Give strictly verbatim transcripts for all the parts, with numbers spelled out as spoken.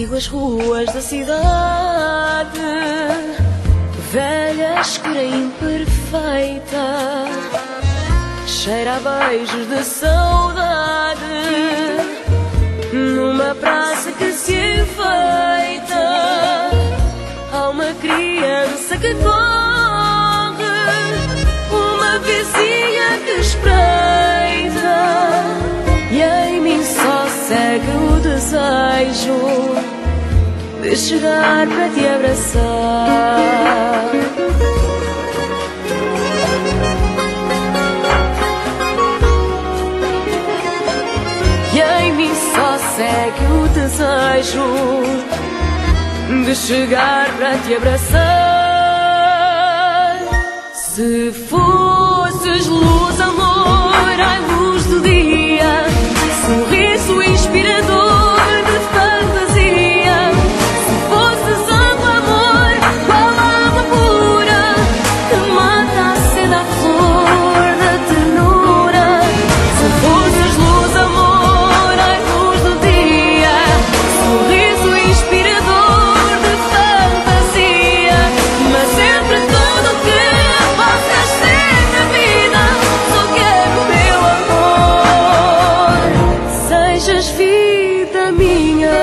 Sigo as ruas da cidade, velha, escura e imperfeita, cheira a beijos de saudade, numa praça que se enfeita. Há uma criança que corre, uma vizinha que espreita, e em mim só segue o desejo de chegar para te abraçar. E em mim só segue o desejo de chegar para te abraçar. Se fosses luz, amor, ai luz do dia, sorriso inspirador de fantasia. Se fosses água, amor, qual água pura que mata a sede à flor da ternura. Se fosses luz, amor, ai luz do dia, sorriso inspirador de fantasia. Mas entre tudo que possas ser na vida, só quero meu amor, sejas vida minha.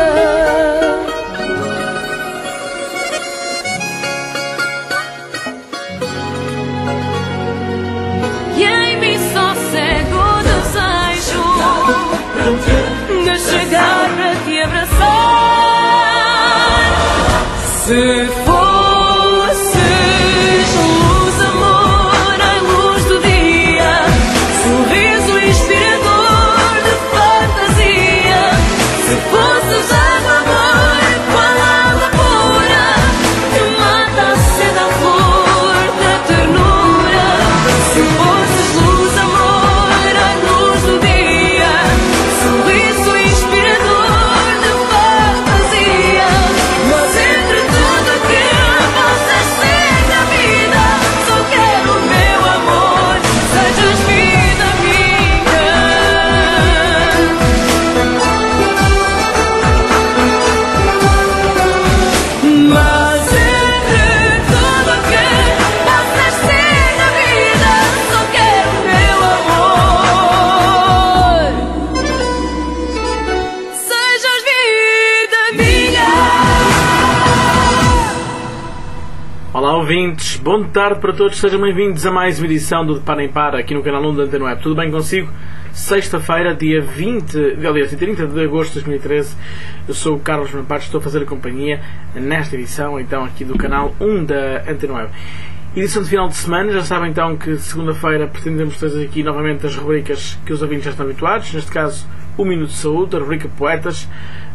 E em mim só segue o desejo de chegar para te abraçar. Se fosses luz, amor, ai luz do dia, sorriso inspirador de fantasia. Se fosses água, amor, qual água pura que mata a sede à flor da ternura. Se fosses luz, amor, ai luz do dia, sorriso inspirador de fantasia. Mas entre tudo que possas ser na vida, só quero meu amor, sejas vida minha. Mas entre tudo que possas ser na vida, só quero meu amor, sejas vida minha. Olá ouvintes, boa tarde para todos, sejam bem-vindos a mais uma edição do De Par em Par aqui no canal um da Antena Web. Tudo bem consigo? Sexta-feira, dia vinte, aliás, trinta de agosto de dois mil e treze, eu sou o Carlos Mampato, estou a fazer a companhia nesta edição então aqui do canal um da Antena Web. Edição de final de semana, já sabem então que segunda-feira pretendemos trazer aqui novamente as rubricas que os ouvintes já estão habituados, neste caso o Minuto de Saúde, a rubrica Poetas.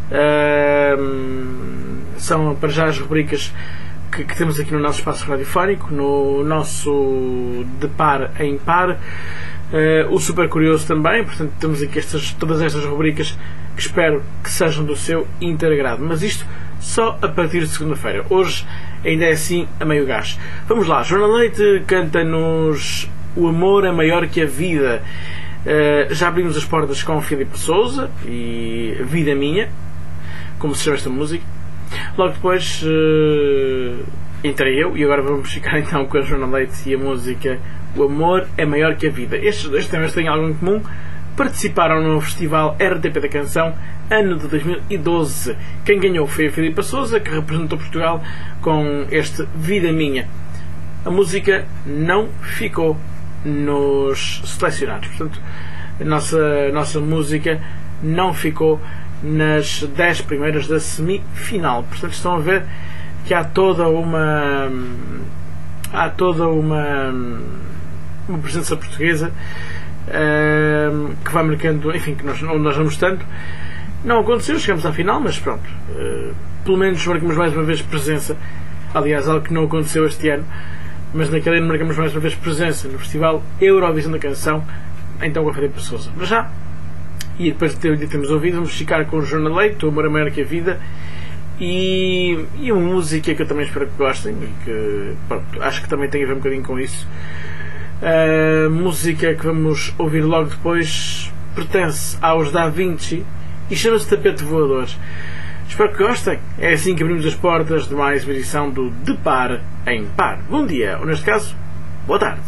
Ahm, são para já as rubricas que, que temos aqui no nosso espaço radiofónico, no nosso De Par em Par. Uh, o Super Curioso também, portanto temos aqui estas, todas estas rubricas que espero que sejam do seu integrado, mas isto só a partir de segunda-feira. Hoje ainda é assim a meio gás. Vamos lá, Joana Leite canta-nos O Amor é Maior que a Vida. Uh, já abrimos as portas com Filipe Sousa e Vida Minha, como se chama esta música. Logo depois uh, entrei eu, e agora vamos ficar então com a Joana Leite e a música O Amor é Maior que a Vida. Estes dois temas têm algo em comum. Participaram no Festival R T P da Canção, ano de dois mil e doze. Quem ganhou foi a Filipe Sousa, que representou Portugal com este Vida Minha. A música não ficou nos selecionados, portanto a nossa, a nossa música não ficou nas dez primeiras da semifinal. Portanto estão a ver que há toda uma há toda uma uma presença portuguesa uh, que vai marcando, enfim, que nós, nós vamos tanto. Não aconteceu, chegamos à final, mas pronto, uh, pelo menos marcamos mais uma vez presença. Aliás, algo que não aconteceu este ano, mas naquele ano marcamos mais uma vez presença no Festival Eurovisão da Canção, então com a Filipe Sousa. Mas já, e depois de ter, termos ouvido, vamos ficar com o Joana Leite, O Amor é Maior que a Vida, e, e uma música que eu também espero que gostem e que, pronto, acho que também tem a ver um bocadinho com isso. A música que vamos ouvir logo depois pertence aos Da Vinci e chama-se Tapete Voador. Espero que gostem. É assim que abrimos as portas de mais uma edição do De Par em Par. Bom dia, ou neste caso, boa tarde.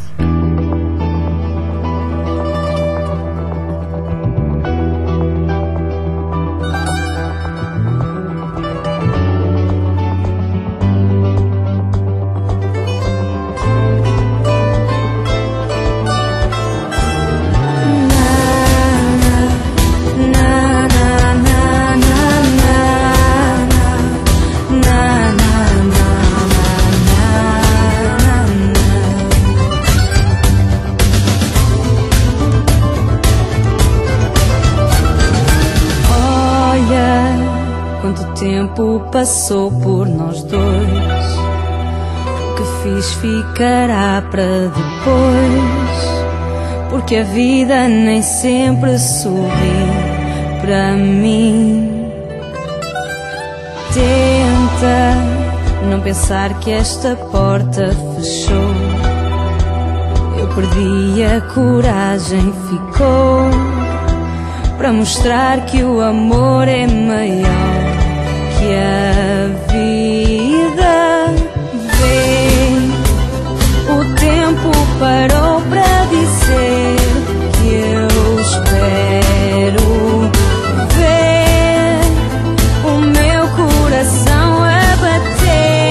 Tempo passou por nós dois, o que fiz ficará para depois, porque a vida nem sempre sorri para mim. Tenta não pensar que esta porta fechou, eu perdi a coragem, ficou para mostrar que o amor é maior que a vida. Vê, o tempo parou para dizer que eu espero ver o meu coração a bater.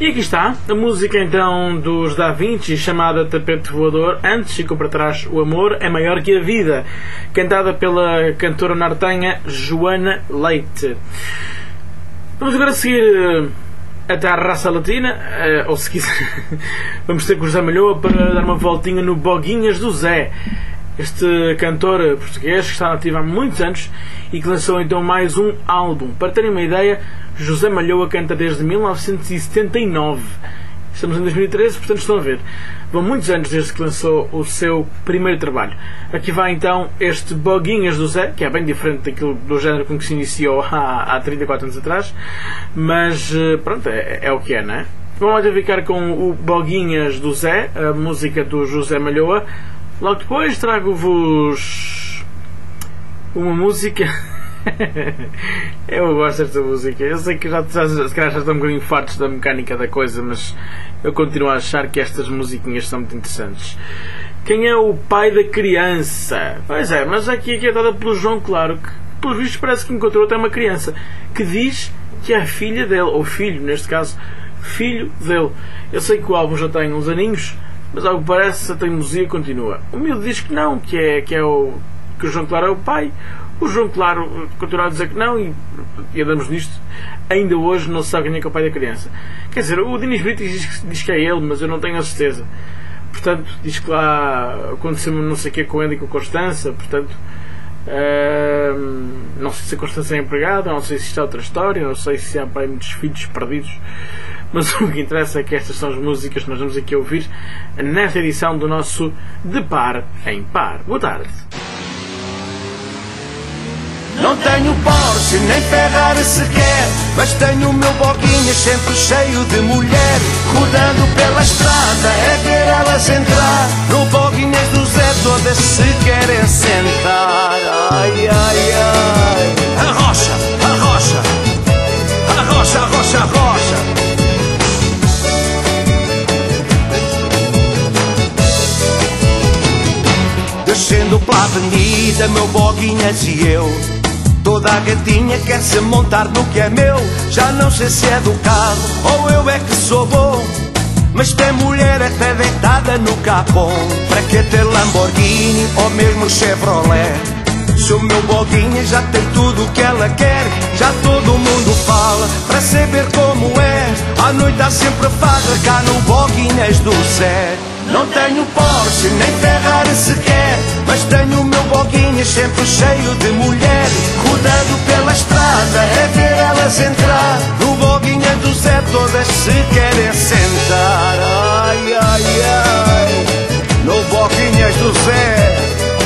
E aqui está, a música então dos Da Vinci, chamada Tapete Voador. Antes ficou para trás O Amor é Maior que a Vida, cantada pela cantora nortenha Joana Leite. Vamos agora seguir até à raça latina, ou se quiser, vamos ter com o José Malhoa para dar uma voltinha no Boguinhas do Zé. Este cantor português que está nativo há muitos anos e que lançou então mais um álbum. Para terem uma ideia, José Malhoa canta desde mil novecentos e setenta e nove. Estamos em dois mil e treze, portanto estão a ver. Vão muitos anos desde que lançou o seu primeiro trabalho. Aqui vai então este Boguinhas do Zé, que é bem diferente daquilo do género com que se iniciou há, há trinta e quatro anos atrás. Mas pronto, é, é o que é, não é? Vamos lá ficar com o Boguinhas do Zé, a música do José Malhoa. Logo depois trago-vos uma música. Eu gosto desta música. Eu sei que já, já, se calhar já estão um bocadinho fartos da mecânica da coisa, mas eu continuo a achar que estas musiquinhas são muito interessantes. Quem é o pai da criança? Pois é, mas aqui, aqui é dada pelo João Claro, que pelos vistos parece que encontrou até uma criança que diz que é a filha dele, ou filho, neste caso, filho dele. Eu sei que o álbum já tem uns aninhos, mas ao que parece a teimosia continua. O miúdo diz que não, que é, que é o que o João Claro é o pai. O João Claro continua a dizer que não e, e andamos nisto. Ainda hoje não se sabe quem é que é o pai da criança. Quer dizer, o Dinis Brites diz, diz que é ele, mas eu não tenho a certeza. Portanto, diz que lá aconteceu não sei o que com ele e com a Constança. Portanto, hum, não sei se a Constança é empregada, não sei se isto é outra história, não sei se há pai muitos filhos perdidos. Mas o que interessa é que estas são as músicas que nós vamos aqui ouvir nesta edição do nosso De Par em Par. Boa tarde. Não tenho Porsche nem Ferrari sequer, mas tenho o meu Boguinhas sempre cheio de mulher. Rodando pela estrada é ver elas entrar no Boguinhas do Zé, todas se querem sentar. Ai, ai, ai. Arrocha, arrocha, arrocha, arrocha, arrocha. Descendo pela avenida, meu Boguinhas e eu, toda a gatinha quer se montar no que é meu. Já não sei se é do carro ou eu é que sou bom, mas tem mulher até deitada no capô. Para que ter Lamborghini ou mesmo Chevrolet, se o meu Boguinha já tem tudo o que ela quer? Já todo mundo fala para saber como é. À noite há sempre farra cá no Boguinhas do Zé. Não tenho Porsche nem Ferrari sequer, mas tenho o meu Boguinhas sempre cheio de mulher. Rodando pela estrada é ver elas entrar no Boguinha do Zé, todas se querem sentar. Ai, ai, ai, no Boguinhas do Zé.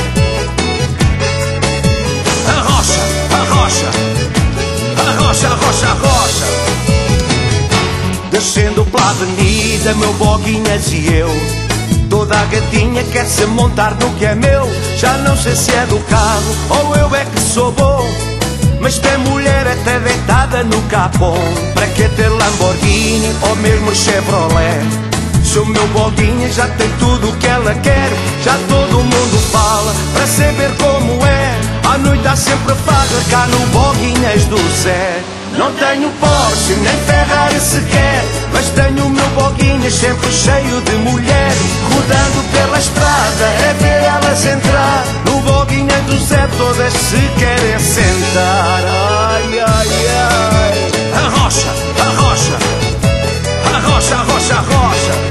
Arrocha, arrocha, arrocha, arrocha, arrocha. Descendo pela avenida, meu Boguinhas e eu, toda a gatinha quer se montar no que é meu. Já não sei se é do carro ou eu é que sou bom, mas tem mulher até deitada no capô. Para que ter Lamborghini ou mesmo Chevrolet, se o meu Boguinha já tem tudo o que ela quer? Já todo mundo fala para saber como é. À noite há sempre farra cá no Boguinhas do Zé. Não tenho Porsche nem Ferrari sequer, mas tenho o meu Boguinhas sempre cheio de mulher. Rodando pela estrada é ver elas entrar no Boguinha do Zé, todas se querem sentar. Ai, ai, ai. Arrocha, arrocha, arrocha, arrocha, arrocha.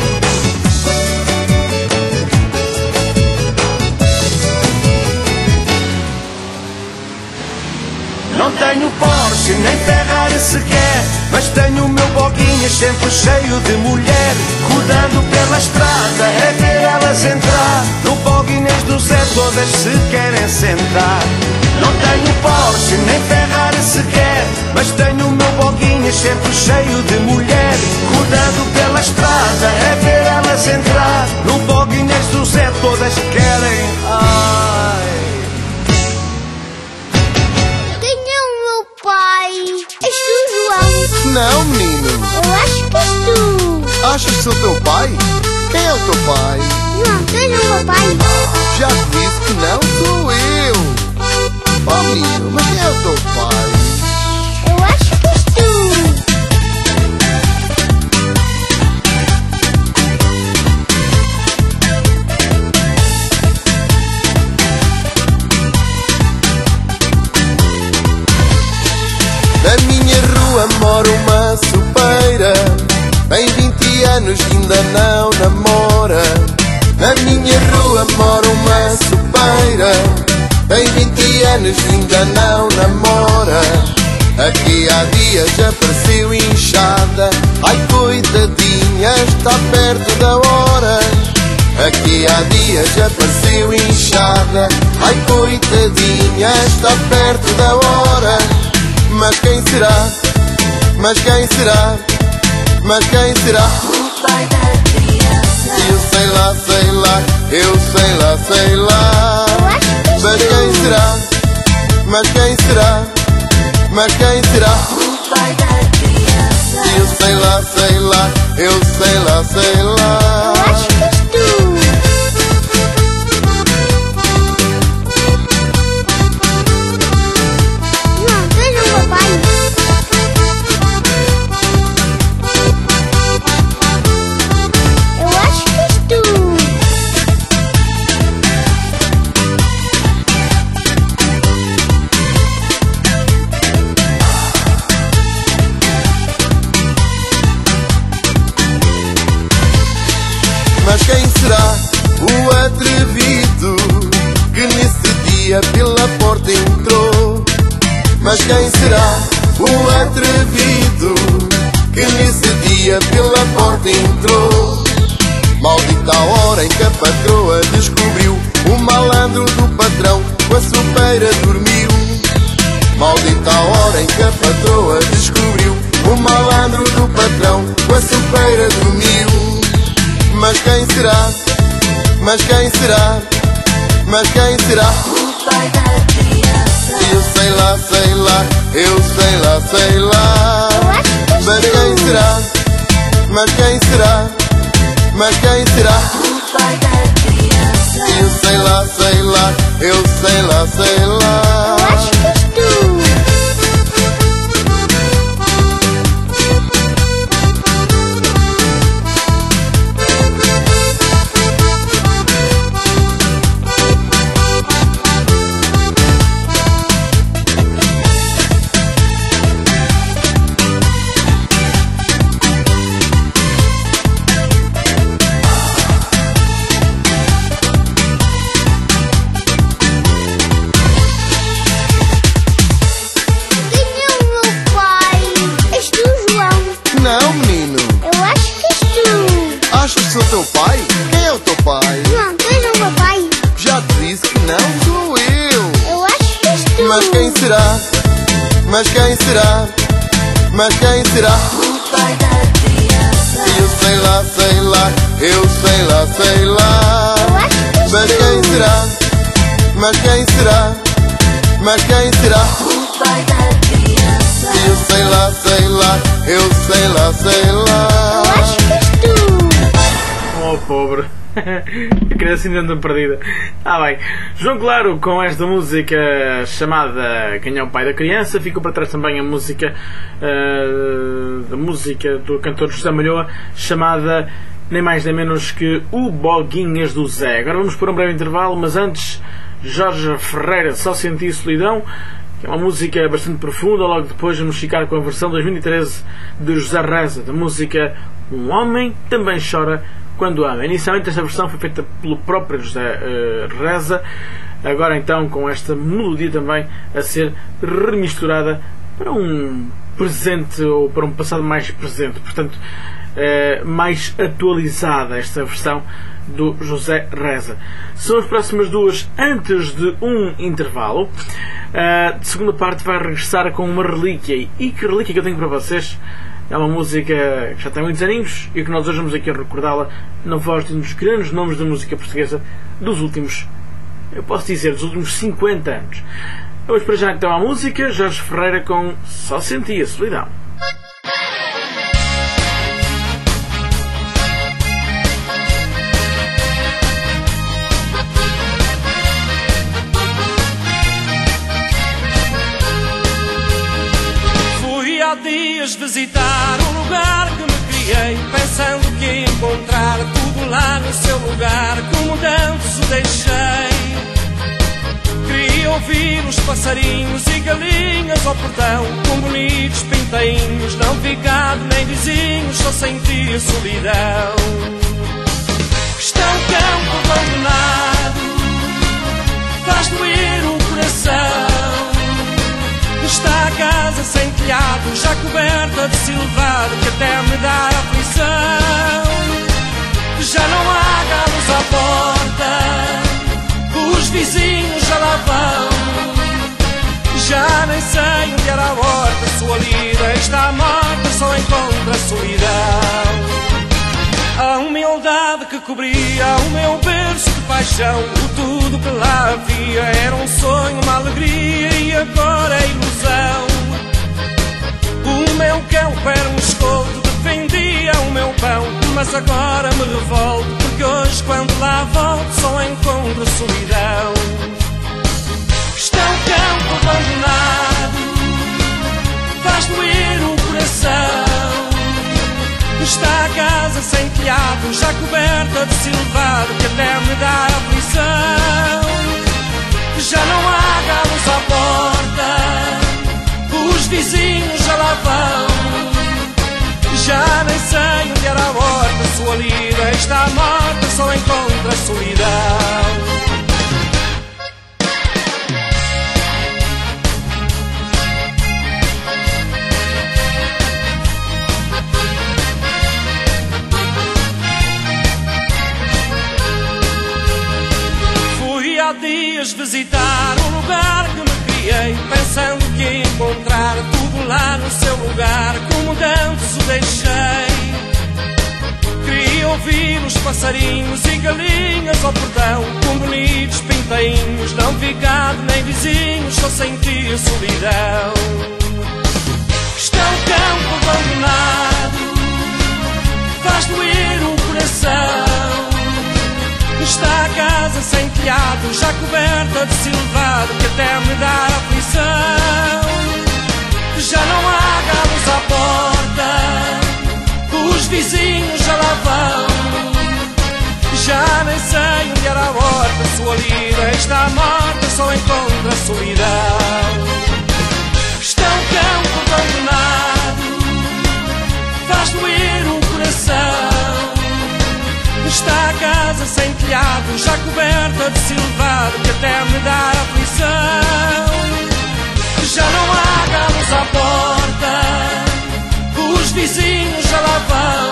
Não tenho Porsche nem Ferrari sequer, mas tenho o meu Boguinhas sempre cheio de mulher. Rodando pela estrada é ver elas entrar no Boguinhas do Zé, todas se querem sentar. Não tenho Porsche nem Ferrari sequer, mas tenho o meu Boguinhas sempre cheio de mulher. Rodando pela estrada é ver elas entrar no Boguinhas do Zé, todas querem. Ai. És tu, João? Não, menino. Eu acho que és tu. Achas que sou teu pai? Quem é o teu pai? João, tu és o meu pai? Já te disse que não sou eu. Oh, menino, mas quem é o teu pai? Eu acho que és tu. anos e ainda não namora. Na minha rua mora uma sopeira, tem vinte anos e ainda não namora. Aqui há dias apareceu inchada, ai coitadinha, está perto da hora. Aqui há dias apareceu inchada, ai coitadinha, está perto da hora. Mas quem será? Mas quem será? Mas quem será? O pai da criança. Eu sei lá, sei lá, eu sei lá, sei lá. Mas quem será? Mas quem será? Mas quem será? O pai da criança. Eu sei lá, sei lá, eu sei lá, sei lá. Eu acho que és tu. Não, veja o papai. Eu acho que és tu. Mas quem será o atrevido que nesse dia pela porta entrou? Mas quem será o atrevido que nesse dia pela porta entrou? Maldita a hora em que a patroa descobriu o malandro do patrão com a sopeira dormiu. Maldita a hora em que a patroa descobriu o malandro do patrão com a sopeira dormiu. Mas quem será? Mas quem será? Mas quem será? O pai da criança. Eu sei lá, sei lá, eu sei lá, sei lá. Eu acho que és Mas tu. quem será? Mas quem será? Mas quem será? O pai da criança. Eu sei lá, sei lá, eu sei lá, sei lá. Eu acho que és tu. Quem é o meu pai? És tu, João. Não, menino. Eu acho que és tu. Achas que sou teu pai? Quem é o teu pai? João, tu és o papai. Já te disse que não sou eu. Eu acho que és tu. Mas quem será? Mas quem será? Mas quem será? O pai da criança. Eu sei lá, sei lá, eu sei lá, sei lá. Eu acho que és Mas tu. quem será? Mas quem será? Mas quem será? O pai da criança. Eu sei lá, sei lá, eu sei lá, sei Eu lá. acho que és tu. Oh, pobre. A criança ainda anda perdida. Ah, bem. João Claro, com esta música chamada Quem é o Pai da Criança. Ficou para trás também a música uh, da música do cantor José Malhoa, chamada nem mais nem menos que O Boguinhas do Zé. Agora vamos por um breve intervalo, mas antes, Jorge Ferreira, Só Senti Solidão, que é uma música bastante profunda. Logo depois vamos ficar com a versão dois mil e treze de José Reza, da música Um Homem Também Chora Quando Ama. Inicialmente esta versão foi feita pelo próprio José uh, Reza, agora então com esta melodia também a ser remisturada para um presente ou para um passado mais presente, portanto uh, mais atualizada esta versão do José Reza. São as próximas duas antes de um intervalo. A segunda parte vai regressar com uma relíquia. E que relíquia que eu tenho para vocês? É uma música que já tem muitos aninhos e que nós hoje vamos aqui a recordá-la na voz de um dos grandes nomes da música portuguesa dos últimos, eu posso dizer, dos últimos cinquenta anos. Vamos para já então à música. Jorge Ferreira com Só Senti a Solidão. Fui há dias visitar um lugar que me criei, pensando que ia encontrar tudo lá no seu lugar, como antes o deixei. Queria ouvir os passarinhos e galinhas ao portão, com bonitos pintainhos, não vi gado nem vizinhos, só senti a solidão. Está um campo abandonado, faz doer o coração. Está a casa sem telhado, já coberta de silvado, que até me dá aflição. Já não há galos à porta, os vizinhos já lá vão. Já nem sei onde era a horta, sua lida está morta, só encontra a solidão. A humildade que cobria o meu berço de paixão, o tudo que lá havia era um sonho, uma alegria, e agora é ilusão. O meu cão era um escolto, defendia o meu pão, mas agora me revolto, porque hoje quando lá volto só encontro solidão. Está um campo abandonado, faz doer o coração. Está a casa sem telhado, já coberta de silvado, que até me dá aflição. Já não há galos à porta, os vizinhos já lá vão. Já nem sei onde era a horta, sua lida está morta, só encontra a solidão. Há dias visitar um lugar que me criei, pensando que ia encontrar tudo lá no seu lugar, como antes o deixei. Queria ouvir os passarinhos e galinhas ao portão, com bonitos pintainhos, não vi gado nem vizinhos, só senti a solidão. Está um campo abandonado, faz doer o coração. Está a casa sem telhado, já coberta de silvado, que até me dá aflição. Já não há galos à porta, os vizinhos já lá vão. Já nem sei onde era a horta, sua lida está morta, só encontra a solidão. Está um campo abandonado, faz doer o coração. Está a casa sem telhado, já coberta de silvado, que até me dá aflição. Já não há galos à porta, os vizinhos já lá vão.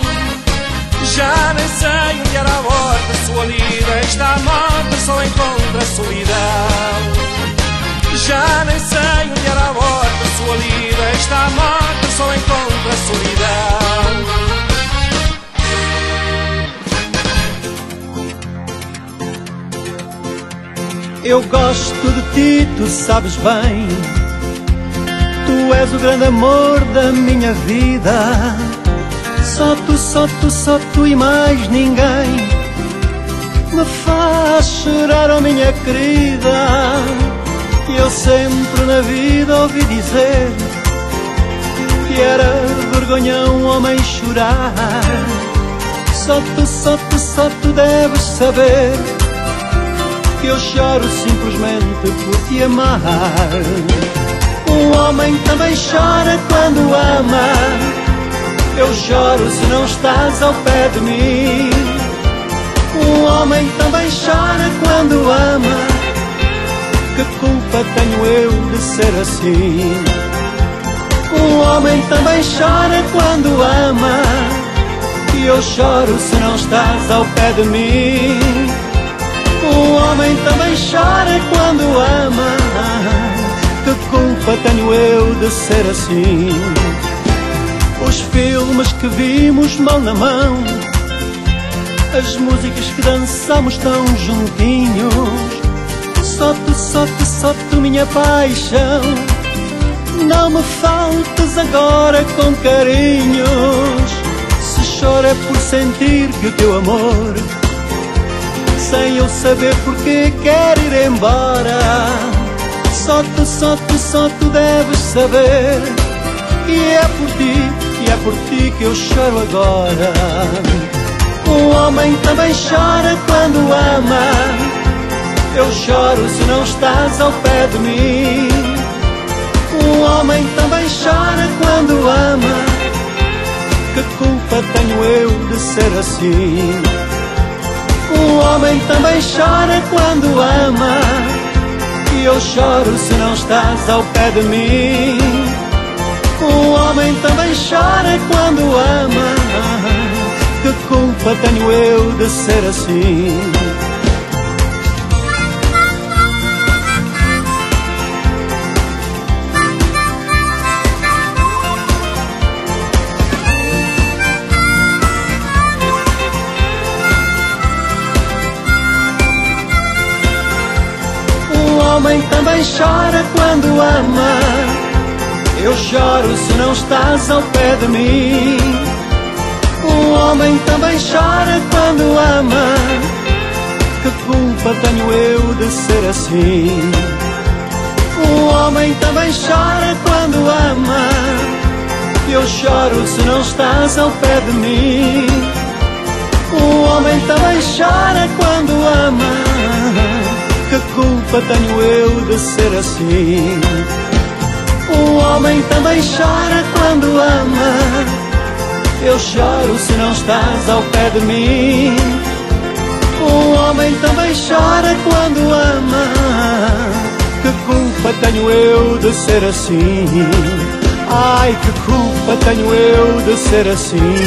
Já nem sei onde era a horta, sua lida está morta, só encontra a solidão. Já nem sei onde era a horta, sua lida está morta, só encontra a solidão. Eu gosto de ti, tu sabes bem. Tu és o grande amor da minha vida. Só tu, só tu, só tu e mais ninguém me faz chorar, oh minha querida. Eu sempre na vida ouvi dizer que era vergonha um homem chorar. Só tu, só tu, só tu deves saber que eu choro simplesmente por te amar. Um homem também chora quando ama. Eu choro se não estás ao pé de mim. Um homem também chora quando ama. Que culpa tenho eu de ser assim? Um homem também chora quando ama. E eu choro se não estás ao pé de mim. Um homem também chora quando ama. Que culpa tenho eu de ser assim? Os filmes que vimos mão na mão, as músicas que dançamos tão juntinhos. Só tu, só tu, só tu, minha paixão. Não me faltes agora com carinhos. Se choro é por sentir que o teu amor, sem eu saber porque quer ir embora. Só tu, só tu, só tu deves saber que é por ti, que é por ti que eu choro agora. Um homem também chora quando ama. Eu choro se não estás ao pé de mim. Um homem também chora quando ama. Que culpa tenho eu de ser assim? Um homem também chora quando ama, e eu choro se não estás ao pé de mim. Um homem também chora quando ama, que culpa tenho eu de ser assim? Um homem também chora quando ama, eu choro se não estás ao pé de mim. Um homem também chora quando ama, que culpa tenho eu de ser assim? Um homem também chora quando ama, eu choro se não estás ao pé de mim. Um homem também chora quando ama, que culpa tenho eu de ser assim? Um homem também chora quando ama, eu choro se não estás ao pé de mim. Um homem também chora quando ama, que culpa tenho eu de ser assim? Ai, que culpa tenho eu de ser assim?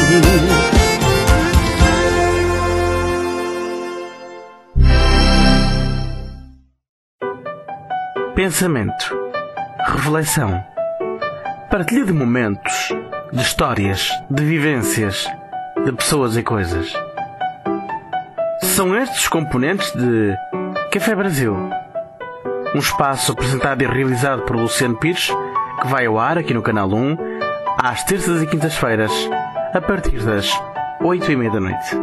Pensamento, reflexão, partilha de momentos, de histórias, de vivências, de pessoas e coisas. São estes os componentes de Café Brasil, um espaço apresentado e realizado por Luciano Pires, que vai ao ar aqui no Canal um, às terças e quintas-feiras, a partir das oito e meia da noite.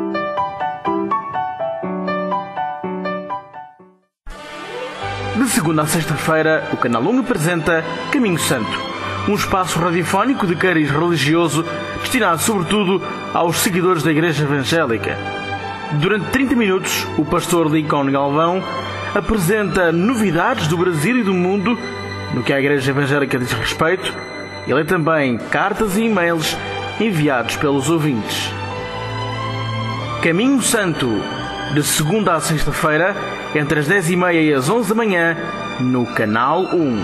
De segunda a sexta-feira, o Canal um apresenta Caminho Santo, um espaço radiofónico de cariz religioso destinado sobretudo aos seguidores da Igreja Evangélica. Durante trinta minutos, o pastor Lincoln Galvão apresenta novidades do Brasil e do mundo no que a Igreja Evangélica diz respeito e lê também cartas e e-mails enviados pelos ouvintes. Caminho Santo, de segunda a sexta-feira, entre as dez e meia e as onze da manhã, no Canal um.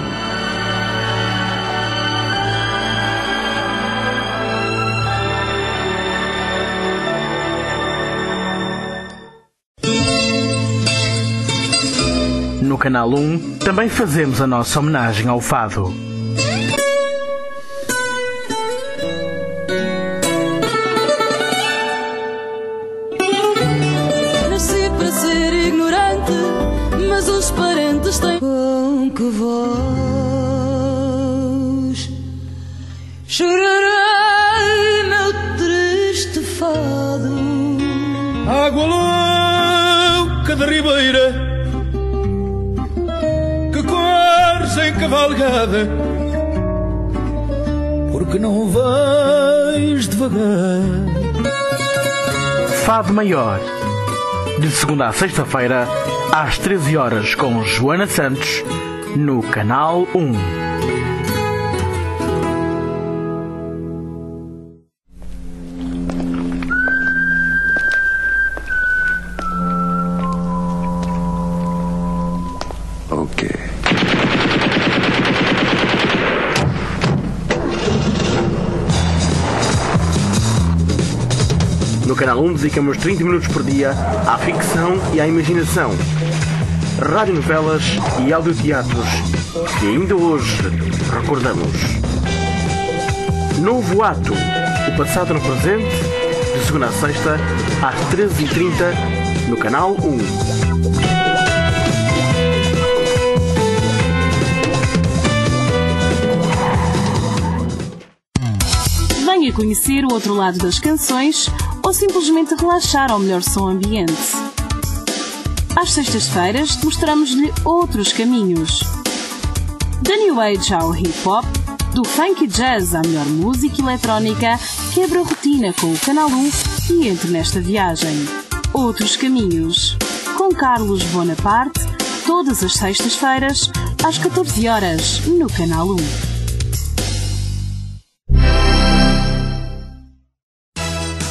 No Canal um, também fazemos a nossa homenagem ao fado. Nasci para ser ignorante, mas os parentes têm com que voz chorarei meu triste fado. Água louca da ribeira que corres em cavalgada, porque não vais devagar. Fado Maior, de segunda a sexta-feira, às treze horas, com Joana Santos, no Canal um. Ok. No Canal um dedicamos trinta minutos por dia à ficção e à imaginação, radionovelas e audioteatros que ainda hoje recordamos. Novo Ato, o passado no presente, de segunda a sexta, às treze e trinta, no Canal um. Venha conhecer o outro lado das canções ou simplesmente relaxar ao melhor som ambiente. Às sextas-feiras mostramos-lhe outros caminhos. Da New Age ao Hip Hop, do Funk e Jazz à melhor música eletrónica, quebra a rotina com o Canal um e entre nesta viagem. Outros caminhos. Com Carlos Bonaparte, todas as sextas-feiras, às catorze horas, no Canal um.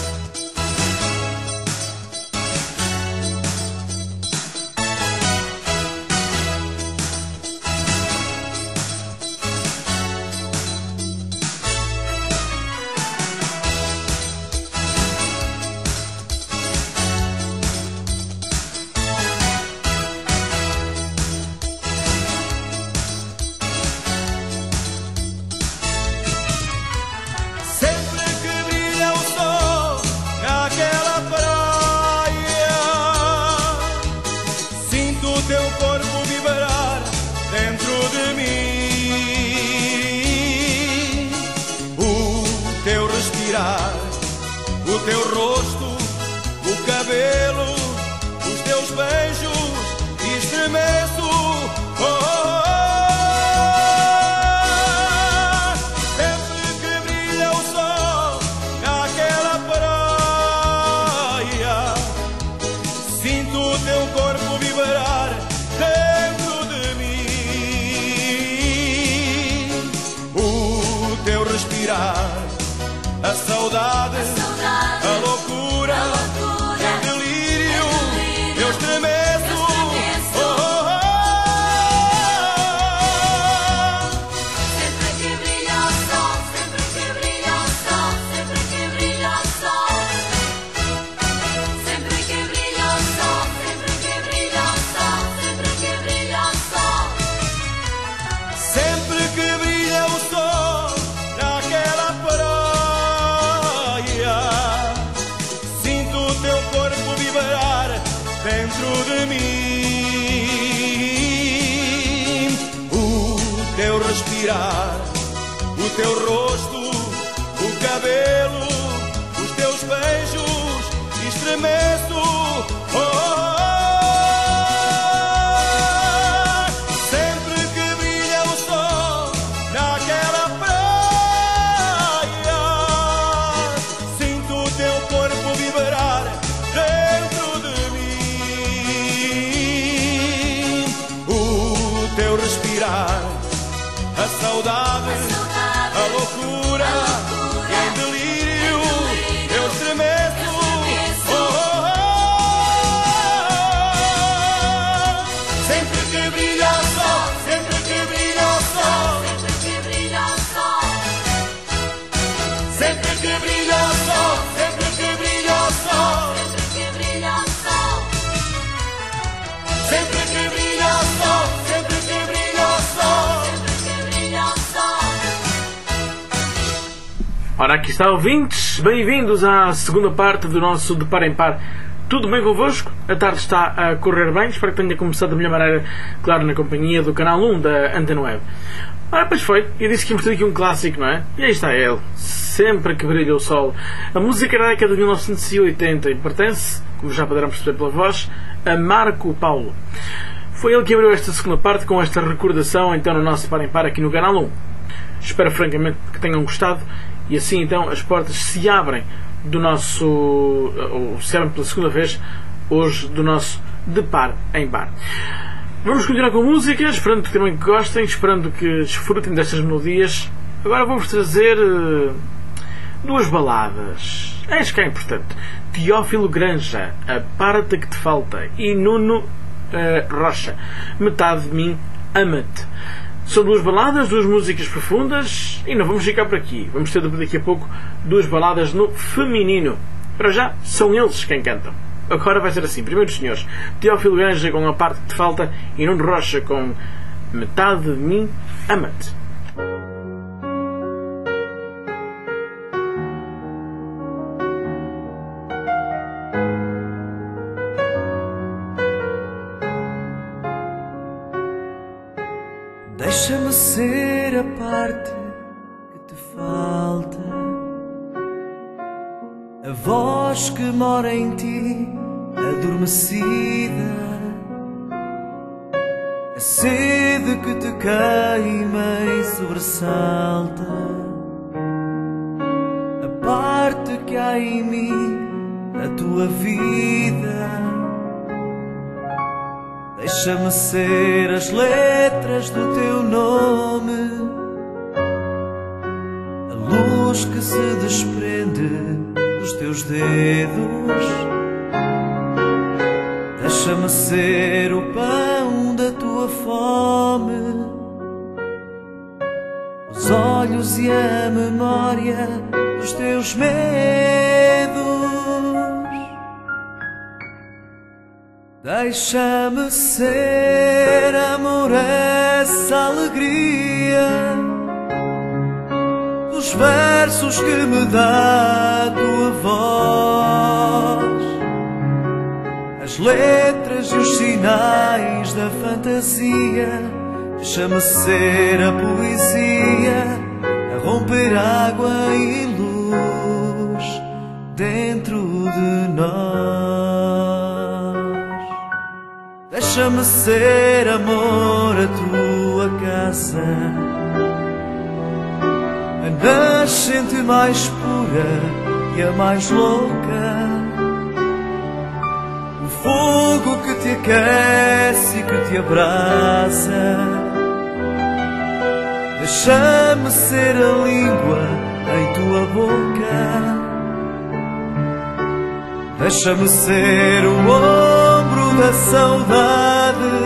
o teu rosto, o cabelo, os teus beijos e estremeço. Oh, oh, oh. Sempre que brilha o sol naquela praia, sinto o teu corpo vibrar dentro de mim. O teu respirar, a saudade, a, saudade, a loucura, a loucura, em delírio, delírio, eu estremeço. Oh, oh, oh. Sempre que brilha o sol, sempre que brilha o sol, sempre que brilha o sol, sempre que brilha o sol, sempre que brilha o sol, sempre que brilha o sol, sempre que brilha o sol naquela praia, sinto o teu corpo vibrar dentro de mim. O teu respirar, o teu rosto, o cabelo, os teus beijos, estremeço. Oh, oh, oh. Sempre que brilha o sol naquela praia, sinto o teu corpo vibrar dentro de mim. O teu respirar, a saudade, a loucura, em delírio, eu estremeço. Oh, oh, oh. Sempre que brilha o sol, sempre que brilha o sol, sempre que brilha o sol, sempre que brilha o sol, sempre que brilha o sol, sempre que brilha o sol, sempre que brilha o sol, sempre que brilha o sol. sempre que brilha o sol. Ora, aqui está, ouvintes, bem-vindos à segunda parte do nosso De Par em Par. Tudo bem convosco? A tarde está a correr bem, espero que tenha começado da melhor maneira, claro, na companhia do canal um da Antena Web. Ora, pois foi, eu disse que íamos ter aqui um clássico, não é? E aí está ele, Sempre que Brilha o Sol. A música da década de mil novecentos e oitenta e pertence, como já poderão perceber pela voz, a Marco Paulo. Foi ele que abriu esta segunda parte com esta recordação, então, no nosso Par em Par aqui no canal um. Espero francamente que tenham gostado e assim então as portas se abrem do nosso, ou se abrem pela segunda vez hoje, do nosso De Par em Par. Vamos continuar com música, esperando que também gostem, esperando que desfrutem destas melodias. Agora vamos trazer uh, duas baladas. Eis que é importante. Teófilo Granja, A Parte Que Te Falta, e Nuno uh, Rocha, Metade de Mim, Ama-te. São duas baladas, duas músicas profundas, e não vamos ficar por aqui. Vamos ter daqui a pouco duas baladas no feminino. Para já, são eles quem cantam. Agora vai ser assim. Primeiro os senhores, Teófilo Granja com A Parte Que Te Falta e Nuno Rocha com Metade de Mim, Ama-te. Deixa-me ser a parte que te falta, a voz que mora em ti, adormecida, a sede que te queima e sobressalta, a parte que há em mim, a tua vida. Deixa-me ser as letras do teu nome, a luz que se desprende dos teus dedos. Deixa-me ser o pão da tua fome, os olhos e a memória dos teus medos. Deixa-me ser, amor, essa alegria dos versos que me dá a tua voz, as letras e os sinais da fantasia. Deixa-me ser a poesia a romper água e luz dentro de nós. Deixa-me ser, amor, a tua casa, a nascente mais pura e a mais louca, o fogo que te aquece e que te abraça. Deixa-me ser a língua em tua boca, deixa-me ser o ombro da saudade,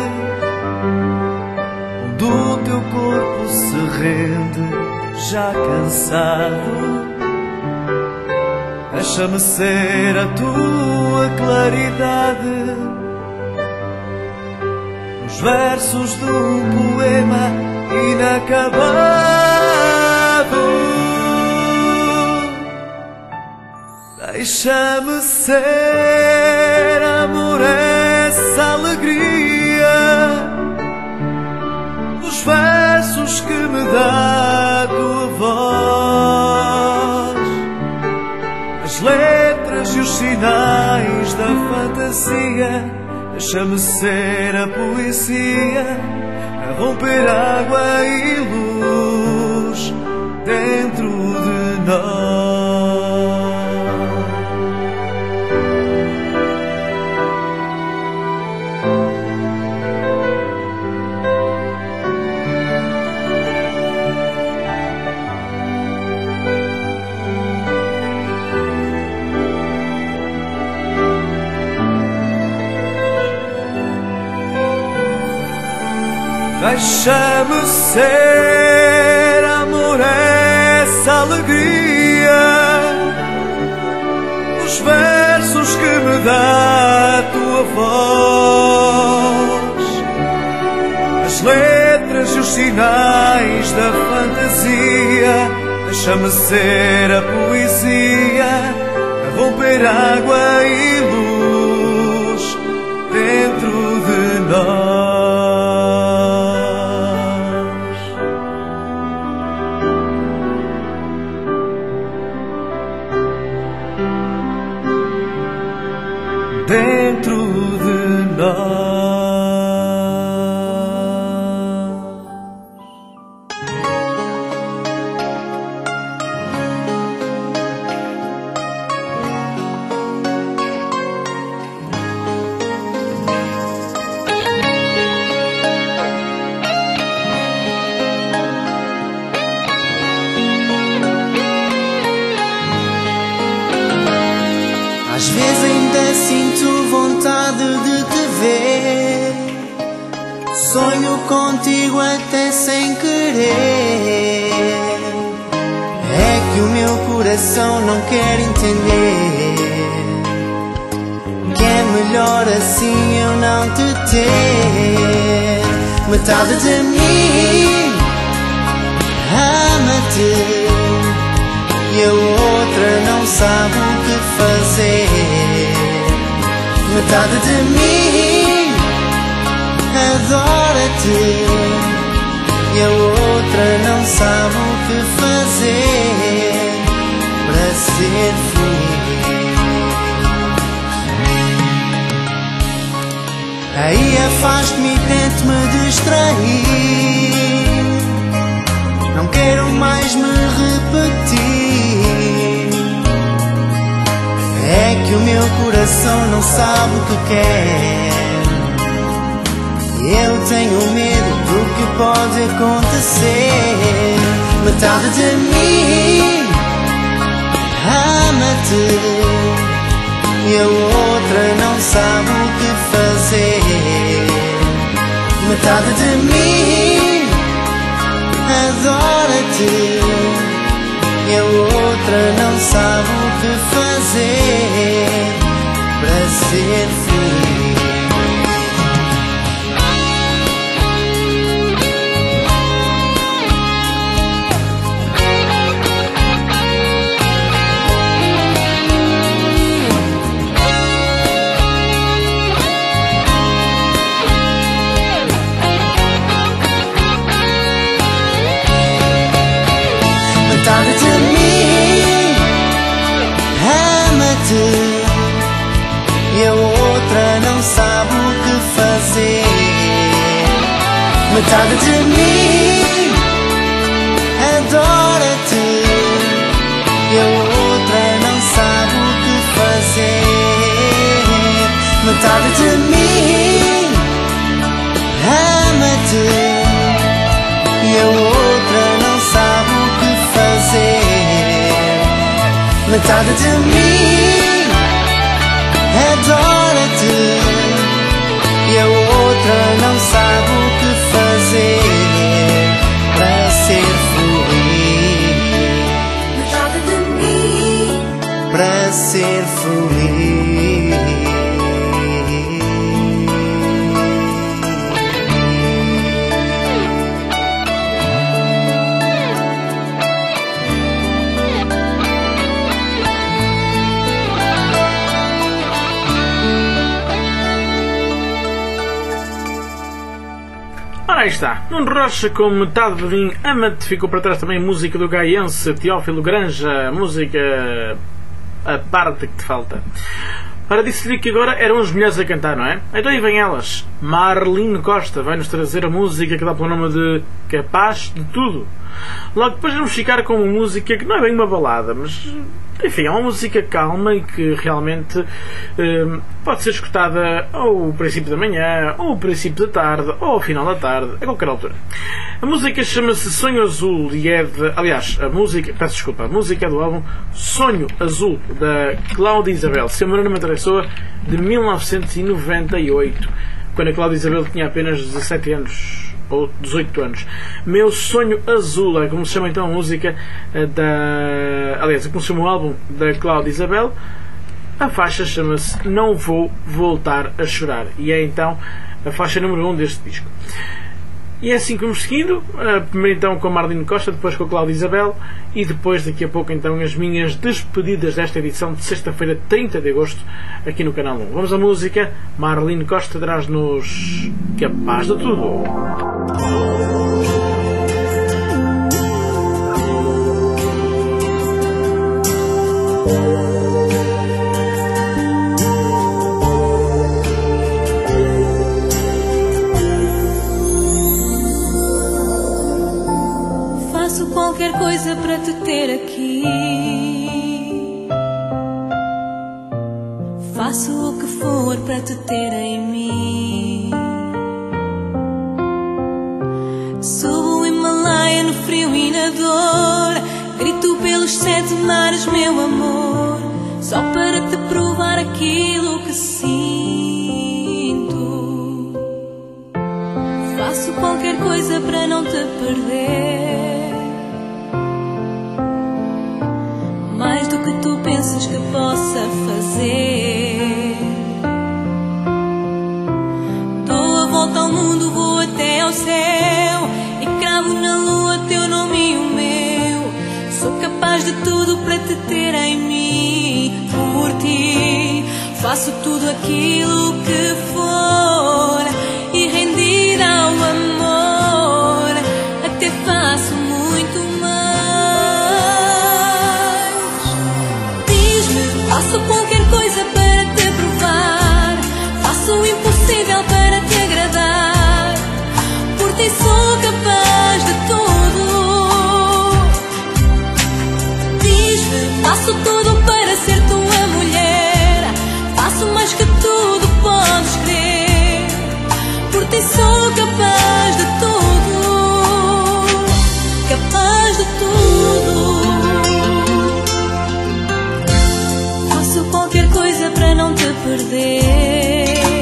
onde o teu corpo se rende já cansado. Deixa-me ser a tua claridade, nos versos de um poema inacabado. Deixa-me ser, amor, essa alegria dos versos que me dá a tua voz, as letras e os sinais da fantasia. Deixa-me ser a poesia a romper água e luz dentro de nós. Deixa-me ser, amor, essa alegria dos versos que me dá a tua voz, as letras e os sinais da fantasia. Deixa-me ser a poesia a romper água e luz dentro de nós. Dentro de nós. Às vezes ainda sinto vontade de te ver, sonho contigo até sem querer. É que o meu coração não quer entender que é melhor assim eu não te ter. Metade de mim ama-te e a outra não sabe o que fazer. Metade de mim adora-te e a outra não sabe o que fazer para ser feliz. Aí afasto-me e tento-me distrair, não quero mais me repetir. É que o meu coração não sabe o que quer, eu tenho medo do que pode acontecer. Metade de mim ama-te e a outra não sabe o que fazer. Metade de mim adora-te e a outra não sabe o que fazer para ser feliz. Metade de mim ama-te e a outra não sabe o que fazer. Metade de mim adora-te e a outra não sabe o que fazer. Metade de mim ama-te e a outra não sabe o que fazer. Metade de mim adora-te e a outra não sabe o que fazer para ser feliz. Metade de mim Para ser feliz. Ora, aí está. Nuno Rocha com Metade de Mim ama-te. Ficou para trás também a música do gaiense Teófilo Granja, a música A Parte que Te Falta. Ora, disse-lhe que agora eram as mulheres a cantar, não é? Então aí vem elas. Marlene Costa vai-nos trazer a música que dá pelo nome de Capaz de Tudo. Logo depois vamos ficar com uma música que não é bem uma balada, mas enfim, é uma música calma e que realmente hum, pode ser escutada ou ao princípio da manhã, ou ao princípio da tarde, ou ao final da tarde, a qualquer altura. A música chama-se Sonho Azul e é de... Aliás, a música... Peço desculpa, a música é do álbum Sonho Azul, da Cláudia Isabel, se a memória não me atravessou, de mil novecentos e noventa e oito, quando a Cláudia Isabel tinha apenas dezassete anos. Ou dezoito anos. Meu Sonho Azul é como se chama então a música da... Aliás, é como se chama o álbum da Cláudia Isabel. A faixa chama-se Não Vou Voltar a Chorar e é então a faixa número um deste disco. E é assim que vamos seguindo, primeiro então com a Marlene Costa, depois com a Cláudia Isabel e depois daqui a pouco então as minhas despedidas desta edição de sexta-feira, trinta de agosto, aqui no Canal um. Vamos à música. Marlene Costa traz-nos Capaz de Tudo. Faço qualquer coisa para te ter aqui. Faço o que for para te ter em mim. Subo o Himalaia no frio e na dor. Grito pelos sete mares, meu amor, só para te provar aquilo que sinto. Faço qualquer coisa para não te perder, mais do que tu pensas que possa fazer. Dou a volta ao mundo, vou até ao céu e cravo na lua teu nome e o meu. Sou capaz de tudo para te ter em mim. Por ti faço tudo aquilo que for e rendida ao amor até faço muito mais. Diz-me, faço qualquer coisa para te provar, faço o impossível para te agradar. Por ti sou capaz de tudo. Diz-me, faço tudo para ser tua mulher, faço mais que tudo podes crer. Por ti sou capaz de tudo, capaz de tudo. Faço qualquer coisa para não te perder,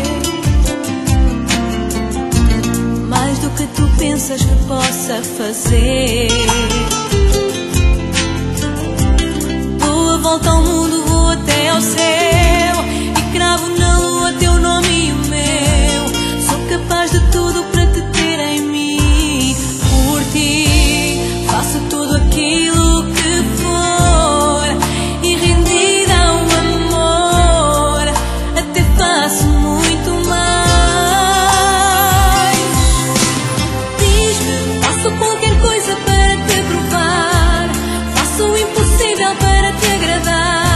mais do que tu pensas que possa fazer. Dou a volta ao mundo, vou até ao céu e cravo na lua teu nome e o meu. Sou capaz de tudo para te ter em mim. Por ti faço tudo aquilo que for e rendida ao amor até faço muito mais. Diz-me, faço qualquer coisa para te provar, faço o impossível para te agradar.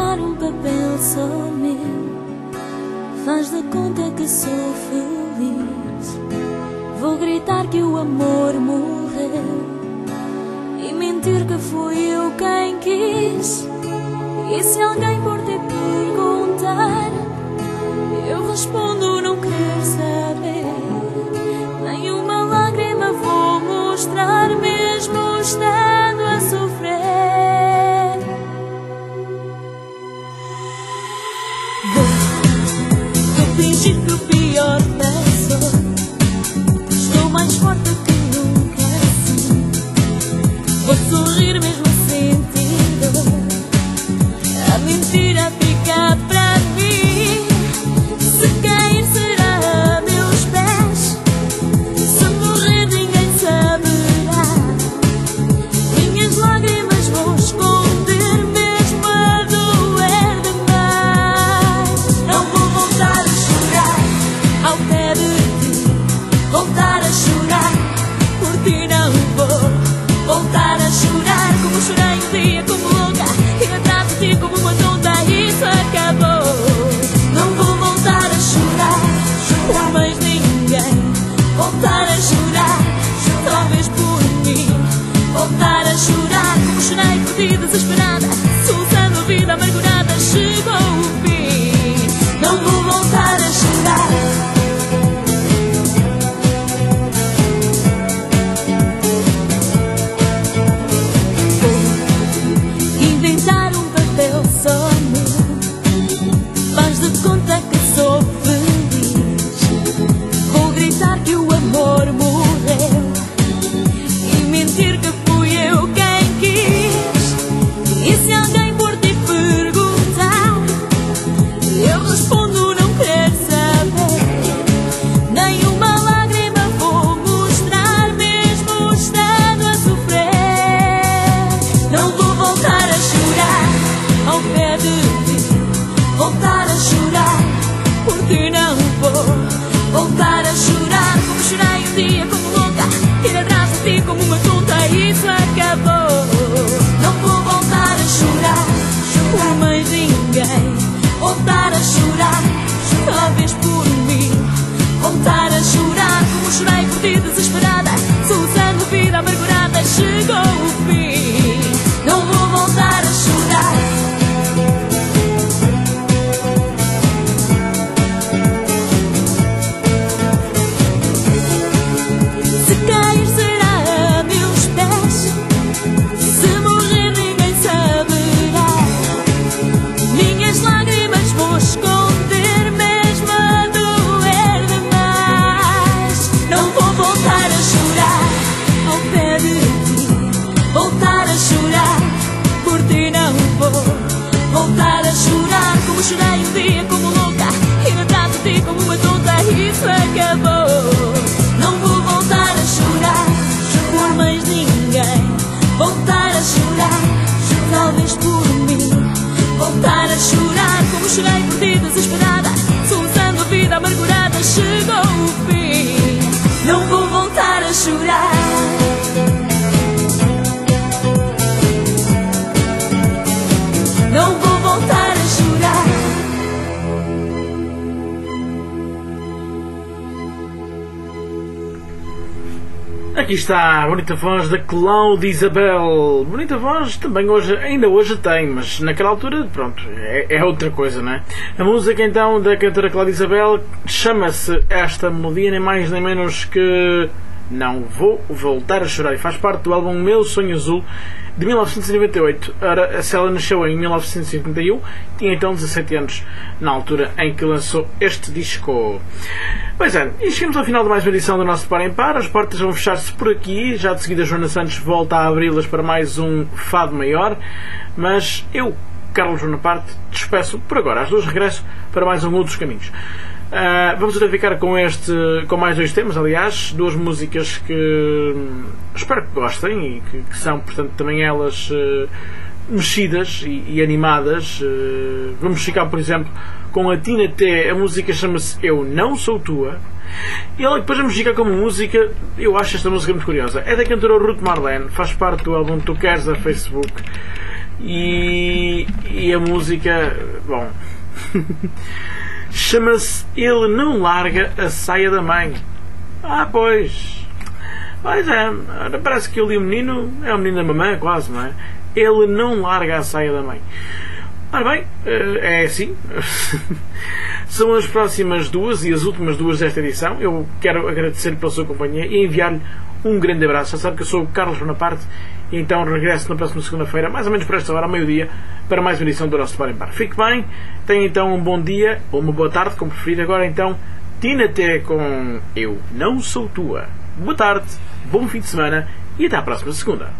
inventar um papel só meu. Faz de conta que sou feliz. Vou gritar que o amor morreu e mentir que fui eu quem quis. E se alguém por te perguntar, eu respondo não quero saber. Nem uma lágrima vou mostrar, mesmo estando a sofrer. Vou fingir que o pior passou. Estou mais forte que nunca assim. Vou sorrir mesmo sem sentir dor. A mentira fica pra mim. Se cair será a meus pés. Se morrer ninguém saberá. Minhas lágrimas vou esconder, mesmo a doer demais. Não vou voltar a chorar ao pé de ti. Voltar a chorar por ti não vou. Voltar a chorar como chorei um dia como louca. Ir atrás de ti como uma tonta, isso acabou. Não vou voltar a chorar por mais ninguém. Voltar a chorar, talvez por mim. Voltar a chorar como chorei por ti desesperada. Soluçando a vida amargurada, chegou o fim. Não vou voltar a chorar. Inventar um papel só meu. Faz de conta que sou feliz. Vou gritar que o amor morreu e mentir que fui eu quem quis. E se alguém por ti perguntar, eu respondo não quero saber. Nem uma lágrima vou mostrar, mesmo estando a sofrer. Não vou voltar a chorar ao pé de ti. Voltar a chorar por ti não vou. Voltar a chorar como chorei um dia como louca. Ir atrás de ti como uma tonta, isso acabou. Não vou voltar a chorar por mais ninguém. Voltar a chorar, talvez por mim. Voltar a chorar como chorei por ti desesperada. Soluçando vida amargurada, chegou o fim. Não vou voltar a chorar. Se cair será a meus pés. Se morrer ninguém saberá. Minhas lágrimas vou esconder, mesmo a doer demais. Não vou voltar a chorar ao pé de ti. Voltar a chorar por ti não vou. Voltar a chorar como chorei um dia como louca. Ir atrás de ti como uma tonta, isso acabou. Não vou voltar a chorar por mais ninguém. Voltar a chorar, talvez por mim. Voltar a chorar como chorei por ti desesperada. Soluçando a vida amargurada, chegou o fim. Não vou voltar a chorar. Não vou voltar a chorar. Aqui está a bonita voz da Cláudia Isabel. Bonita voz também hoje, ainda hoje tem, mas naquela altura, pronto, é, é outra coisa, não é? A música então da cantora Cláudia Isabel chama-se esta melodia nem mais nem menos que Não Vou Voltar a Chorar, e faz parte do álbum Meu Sonho Azul de mil novecentos e noventa e oito. Ora, se ela nasceu em mil novecentos e oitenta e um, tinha então dezassete anos na altura em que lançou este disco. Pois é, e chegamos ao final de mais uma edição do nosso Par em Par. As portas vão fechar-se por aqui. Já de seguida Joana Santos volta a abri-las para mais um Fado Maior. Mas eu, Carlos Bonaparte, despeço por agora. Às duas regresso para mais um Outros Caminhos. Uh, vamos até ficar com, este, com mais dois temas, aliás, duas músicas que espero que gostem e que, que são, portanto, também elas uh, mexidas e, e animadas. Uh, vamos ficar, por exemplo, com a Tina T. A música chama-se Eu Não Sou Tua. E depois vamos ficar com uma música, eu acho esta música muito curiosa. É da cantora Ruth Marlene, faz parte do álbum Tu Queres a Facebook. E, e a música, bom, chama-se Ele Não Larga a Saia da Mãe. Ah, pois. Pois é, parece que ali o menino é o menino da mamãe, quase, não é? Ele não larga a saia da mãe. Ora bem, é assim. São as próximas duas e as últimas duas desta edição. Eu quero agradecer-lhe pela sua companhia e enviar-lhe um grande abraço. Já sabe que eu sou o Carlos Bonaparte e então regresso na próxima segunda-feira, mais ou menos por esta hora, ao meio-dia, para mais uma edição do nosso Bar em Bar. Fique bem, tenha então um bom dia ou uma boa tarde, como preferir. Agora então, Tina T com Eu Não Sou Tua. Boa tarde, bom fim de semana e até à próxima segunda.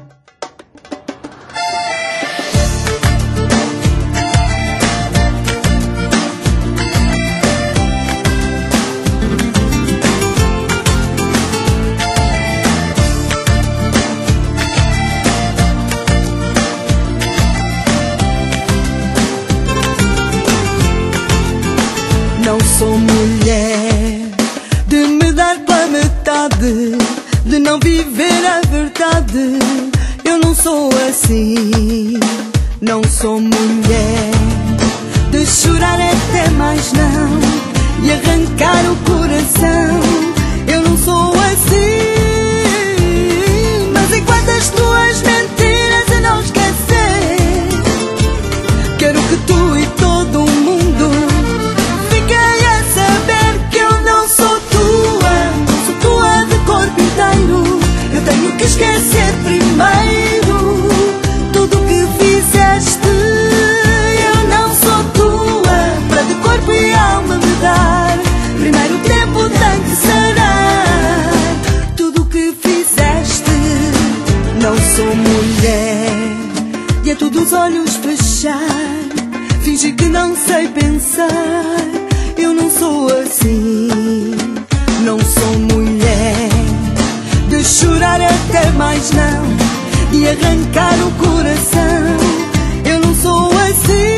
Não sou mulher de me dar pela metade, de não viver a verdade. Eu não sou assim. Não sou mulher de chorar até mais não e arrancar o coração. Eu não sou assim. Mas enquanto as tuas mentiras eu não esquecer, quero que tu e todo o mundo fiquem a saber que eu não sou tua, não sou tua de corpo inteiro. Eu tenho que esquecer primeiro tudo o que fizeste. Eu não sou tua para de corpo e alma me dar. Primeiro o tempo tem que sarar tudo o que fizeste. Não sou mulher diante dos olhos fechar, fingir que não sei pensar. Eu não sou assim. Não sou mulher de chorar até mais não e arrancar o coração. Eu não sou assim.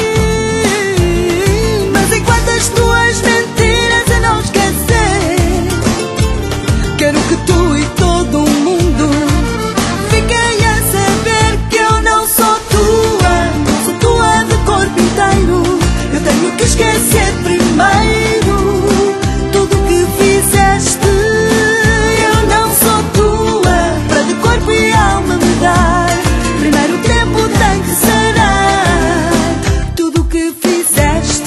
Mas enquanto as tuas mentiras eu não esquecer, quero que tu e todo o mundo fiquem a saber que eu não sou tua, não sou tua de corpo inteiro. Eu tenho que esquecer primeiro tudo o que fizeste. Eu não sou tua para de corpo e alma me dar. Primeiro o tempo tem que sarar tudo o que fizeste.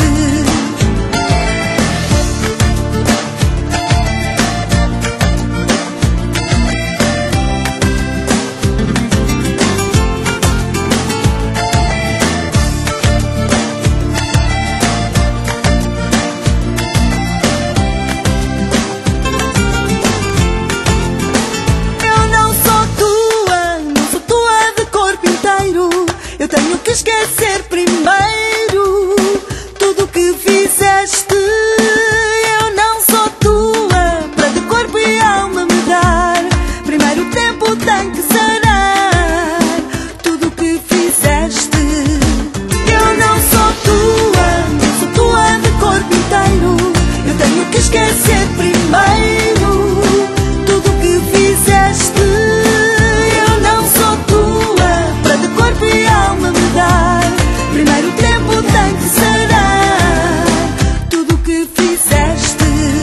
Eu não sou tua, não sou tua de corpo inteiro. Eu tenho que esquecer primeiro tudo o que fizeste. Eu não sou tua para de corpo e alma me dar. Primeiro o tempo tem que sarar tudo o que fizeste. Eu não sou tua, não sou tua de corpo inteiro. Eu tenho que esquecer primeiro tudo o que fizeste. Eu não sou tua para de corpo e alma me dar. Primeiro o tempo tem que sarar tudo o que fizeste.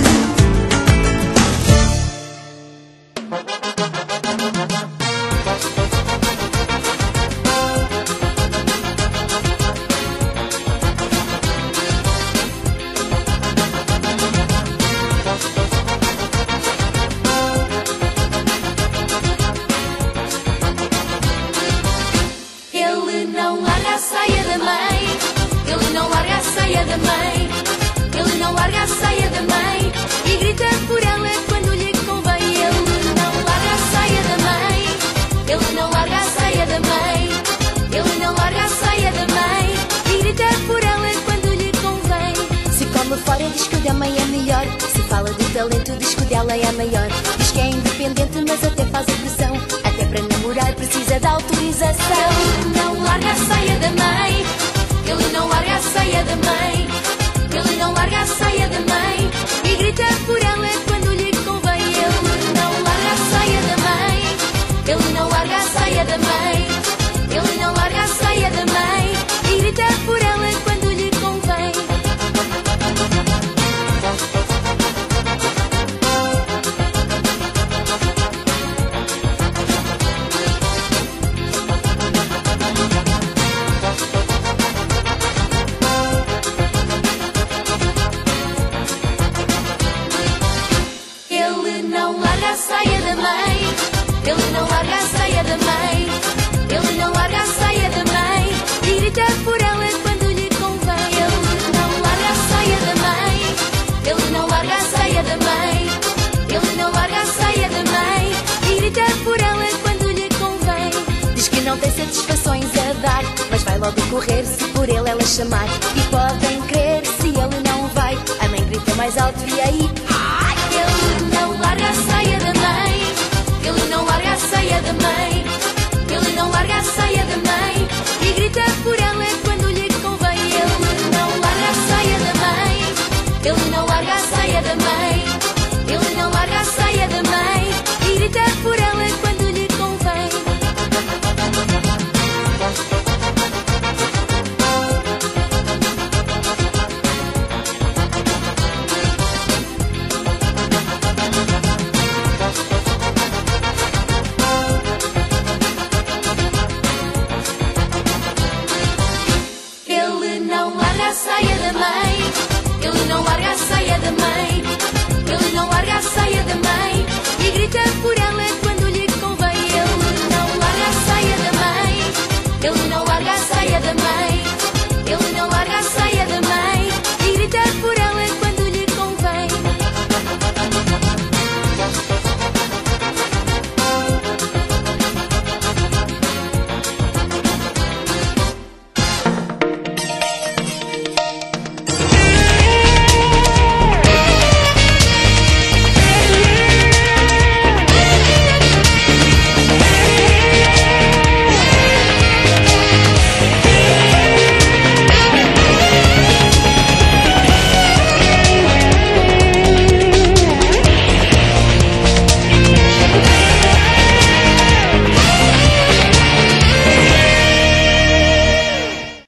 Ele não larga a saia da mãe. Ele não larga a saia da mãe. Ele não larga a saia da mãe. E grita por ela quando lhe convém. Ele não larga a saia da mãe. Ele não larga a saia da mãe. Ele não larga a saia da mãe. E grita por ela quando lhe convém. Se come fora diz que o da mãe é melhor. Se fala do talento diz que o dela é maior. Diz que é independente mas até faz a pressão. Até para namorar precisa de autorização. Ele não larga a saia da mãe. Ele não larga a saia da mãe. Ele não larga a saia da mãe. E grita por ela quando lhe convém. Ele não larga a saia da mãe. Ele não larga a saia da mãe. Ele não larga a saia logo correr se por ele ela chamar. E podem crer, se ele não vai, a mãe grita mais alto e aí Ele não larga a saia da mãe, ele não larga a saia da mãe, ele não larga a saia da mãe e grita por ela quando lhe convém. Ele não larga a saia da mãe, ele não larga a saia da mãe, ele não larga a saia da mãe e grita por ela quando lhe convém. Ele não larga a saia da mãe, ele não larga a saia da mãe, ele não larga a saia da mãe